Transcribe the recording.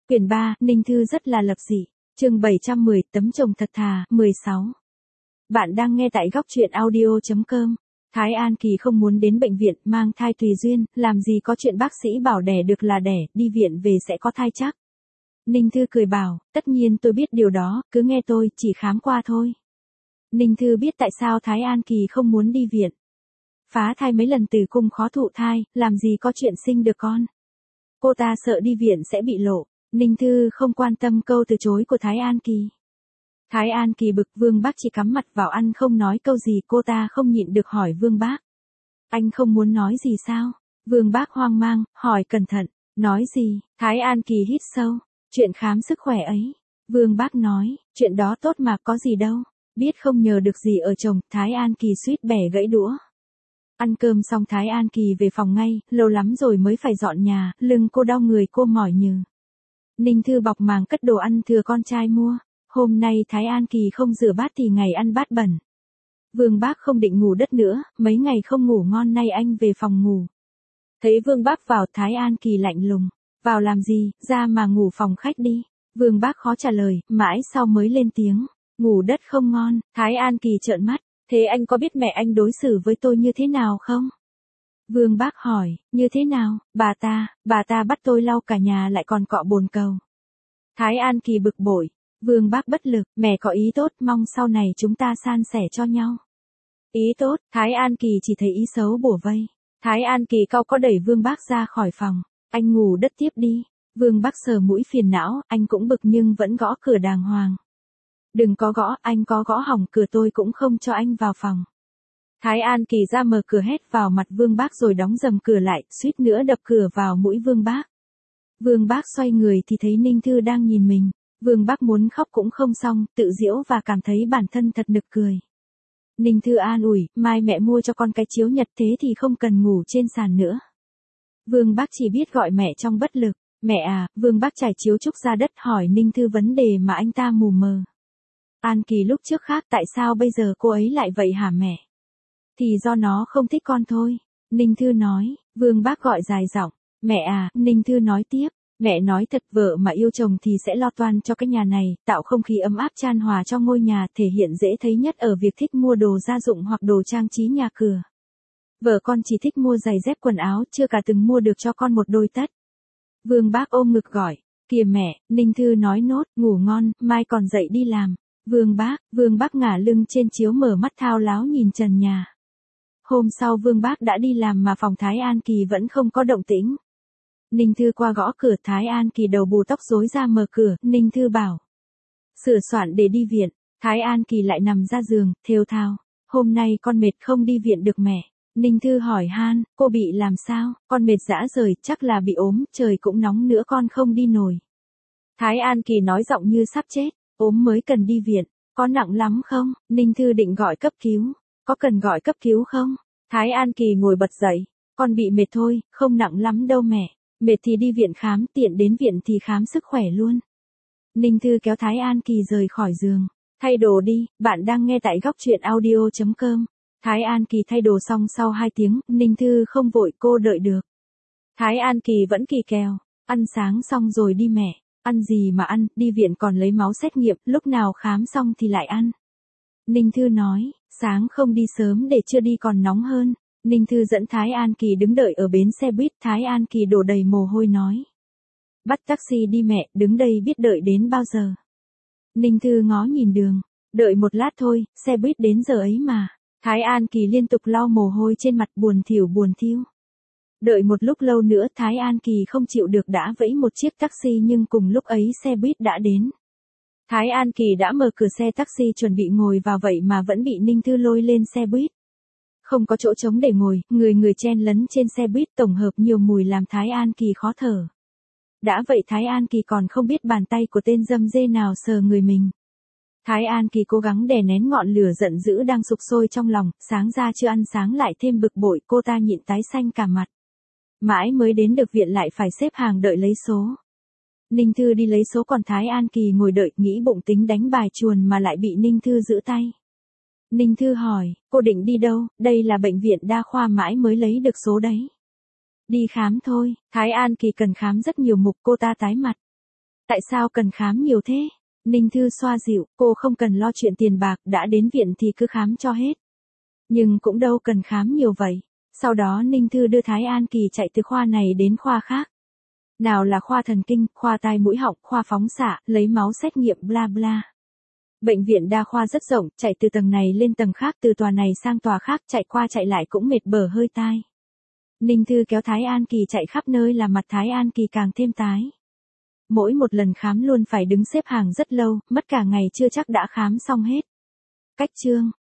Quyển 3, Ninh Thư rất là lập dị. Chương 710, tấm chồng thật thà, 16. Bạn đang nghe tại góc truyện audio.com. Thái An Kỳ không muốn đến bệnh viện, mang thai tùy duyên, làm gì có chuyện bác sĩ bảo đẻ được là đẻ, đi viện về sẽ có thai chắc. Ninh Thư cười bảo, tất nhiên tôi biết điều đó, cứ nghe tôi, chỉ khám qua thôi. Ninh Thư biết tại sao Thái An Kỳ không muốn đi viện. Phá thai mấy lần tử cung khó thụ thai, làm gì có chuyện sinh được con. Cô ta sợ đi viện sẽ bị lộ. Ninh Thư không quan tâm câu từ chối của Thái An Kỳ. Thái An Kỳ bực, Vương Bác chỉ cắm mặt vào ăn không nói câu gì, cô ta không nhịn được hỏi Vương Bác. Anh không muốn nói gì sao? Vương Bác hoang mang, hỏi cẩn thận. Nói gì? Thái An Kỳ hít sâu. Chuyện khám sức khỏe ấy. Vương Bác nói, chuyện đó tốt mà, có gì đâu. Biết không nhờ được gì ở chồng, Thái An Kỳ suýt bẻ gãy đũa. Ăn cơm xong Thái An Kỳ về phòng ngay, lâu lắm rồi mới phải dọn nhà, lưng cô đau người cô mỏi nhừ. Ninh Thư bọc màng cất đồ ăn thừa con trai mua. Hôm nay Thái An Kỳ không rửa bát thì ngày ăn bát bẩn. Vương Bác không định ngủ đất nữa, mấy ngày không ngủ ngon nay anh về phòng ngủ. Thấy Vương Bác vào, Thái An Kỳ lạnh lùng. Vào làm gì, ra mà ngủ phòng khách đi. Vương Bác khó trả lời, mãi sau mới lên tiếng. Ngủ đất không ngon. Thái An Kỳ trợn mắt. Thế anh có biết mẹ anh đối xử với tôi như thế nào không? Vương Bác hỏi, như thế nào? Bà ta bắt tôi lau cả nhà lại còn cọ bồn cầu. Thái An Kỳ bực bội. Vương Bác bất lực, mẹ có ý tốt, mong sau này chúng ta san sẻ cho nhau. Ý tốt, Thái An Kỳ chỉ thấy ý xấu bủa vây. Thái An Kỳ cau có đẩy Vương Bác ra khỏi phòng. Anh ngủ đất tiếp đi. Vương Bác sờ mũi phiền não, anh cũng bực nhưng vẫn gõ cửa đàng hoàng. Đừng có gõ, anh có gõ hỏng cửa tôi cũng không cho anh vào phòng. Thái An Kỳ ra mở cửa hét vào mặt Vương Bác rồi đóng dầm cửa lại, suýt nữa đập cửa vào mũi Vương Bác. Vương Bác xoay người thì thấy Ninh Thư đang nhìn mình. Vương Bác muốn khóc cũng không xong, tự giễu và cảm thấy bản thân thật nực cười. Ninh Thư an ủi, mai mẹ mua cho con cái chiếu nhật thế thì không cần ngủ trên sàn nữa. Vương Bác chỉ biết gọi mẹ trong bất lực. Mẹ à, Vương Bác trải chiếu trúc ra đất hỏi Ninh Thư vấn đề mà anh ta mù mờ. An Kỳ lúc trước khác, tại sao bây giờ cô ấy lại vậy hả mẹ? Thì do nó không thích con thôi. Ninh Thư nói. Vương Bác gọi dài giọng. Mẹ à, Ninh Thư nói tiếp. Mẹ nói thật, vợ mà yêu chồng thì sẽ lo toan cho cái nhà này, tạo không khí ấm áp chan hòa cho ngôi nhà, thể hiện dễ thấy nhất ở việc thích mua đồ gia dụng hoặc đồ trang trí nhà cửa. Vợ con chỉ thích mua giày dép quần áo, chưa cả từng mua được cho con một đôi tất. Vương Bác ôm ngực gọi. Kìa mẹ, Ninh Thư nói nốt, ngủ ngon, mai còn dậy đi làm. Vương Bác ngả lưng trên chiếu mở mắt thao láo nhìn trần nhà. Hôm sau Vương Bác đã đi làm mà phòng Thái An Kỳ vẫn không có động tĩnh. Ninh Thư qua gõ cửa, Thái An Kỳ đầu bù tóc rối ra mở cửa, Ninh Thư bảo. Sửa soạn để đi viện, Thái An Kỳ lại nằm ra giường, thều thào. Hôm nay con mệt không đi viện được mẹ. Ninh Thư hỏi han, cô bị làm sao, con mệt rã rời, chắc là bị ốm, trời cũng nóng nữa con không đi nổi. Thái An Kỳ nói giọng như sắp chết, ốm mới cần đi viện, có nặng lắm không? Ninh Thư định gọi cấp cứu, có cần gọi cấp cứu không? Thái An Kỳ ngồi bật dậy, con bị mệt thôi, không nặng lắm đâu mẹ. Mệt thì đi viện khám, tiện đến viện thì khám sức khỏe luôn. Ninh Thư kéo Thái An Kỳ rời khỏi giường. Thay đồ đi, bạn đang nghe tại góc truyện audio.com. Thái An Kỳ thay đồ xong sau 2 tiếng, Ninh Thư không vội, cô đợi được. Thái An Kỳ vẫn kỳ kèo, ăn sáng xong rồi đi mẹ. Ăn gì mà ăn, đi viện còn lấy máu xét nghiệm, lúc nào khám xong thì lại ăn. Ninh Thư nói, sáng không đi sớm để trưa đi còn nóng hơn. Ninh Thư dẫn Thái An Kỳ đứng đợi ở bến xe buýt, Thái An Kỳ đổ đầy mồ hôi nói. Bắt taxi đi mẹ, đứng đây biết đợi đến bao giờ. Ninh Thư ngó nhìn đường, đợi một lát thôi, xe buýt đến giờ ấy mà. Thái An Kỳ liên tục lau mồ hôi trên mặt buồn thiu. Đợi một lúc lâu nữa Thái An Kỳ không chịu được đã vẫy một chiếc taxi nhưng cùng lúc ấy xe buýt đã đến. Thái An Kỳ đã mở cửa xe taxi chuẩn bị ngồi vào vậy mà vẫn bị Ninh Thư lôi lên xe buýt. Không có chỗ trống để ngồi, người chen lấn trên xe buýt tổng hợp nhiều mùi làm Thái An Kỳ khó thở. Đã vậy Thái An Kỳ còn không biết bàn tay của tên dâm dê nào sờ người mình. Thái An Kỳ cố gắng đè nén ngọn lửa giận dữ đang sục sôi trong lòng, sáng ra chưa ăn sáng lại thêm bực bội, cô ta nhịn tái xanh cả mặt. Mãi mới đến được viện lại phải xếp hàng đợi lấy số. Ninh Thư đi lấy số còn Thái An Kỳ ngồi đợi, nghĩ bụng tính đánh bài chuồn mà lại bị Ninh Thư giữ tay. Ninh Thư hỏi, cô định đi đâu, đây là bệnh viện đa khoa mãi mới lấy được số đấy. Đi khám thôi, Thái An Kỳ cần khám rất nhiều mục, cô ta tái mặt. Tại sao cần khám nhiều thế? Ninh Thư xoa dịu, cô không cần lo chuyện tiền bạc, đã đến viện thì cứ khám cho hết. Nhưng cũng đâu cần khám nhiều vậy. Sau đó Ninh Thư đưa Thái An Kỳ chạy từ khoa này đến khoa khác. Nào là khoa thần kinh, khoa tai mũi họng, khoa phóng xạ, lấy máu xét nghiệm bla bla. Bệnh viện đa khoa rất rộng, chạy từ tầng này lên tầng khác, từ tòa này sang tòa khác, chạy qua chạy lại cũng mệt bở hơi tai. Ninh Thư kéo Thái An Kỳ chạy khắp nơi làm mặt Thái An Kỳ càng thêm tái. Mỗi một lần khám luôn phải đứng xếp hàng rất lâu, mất cả ngày chưa chắc đã khám xong hết. Cách chương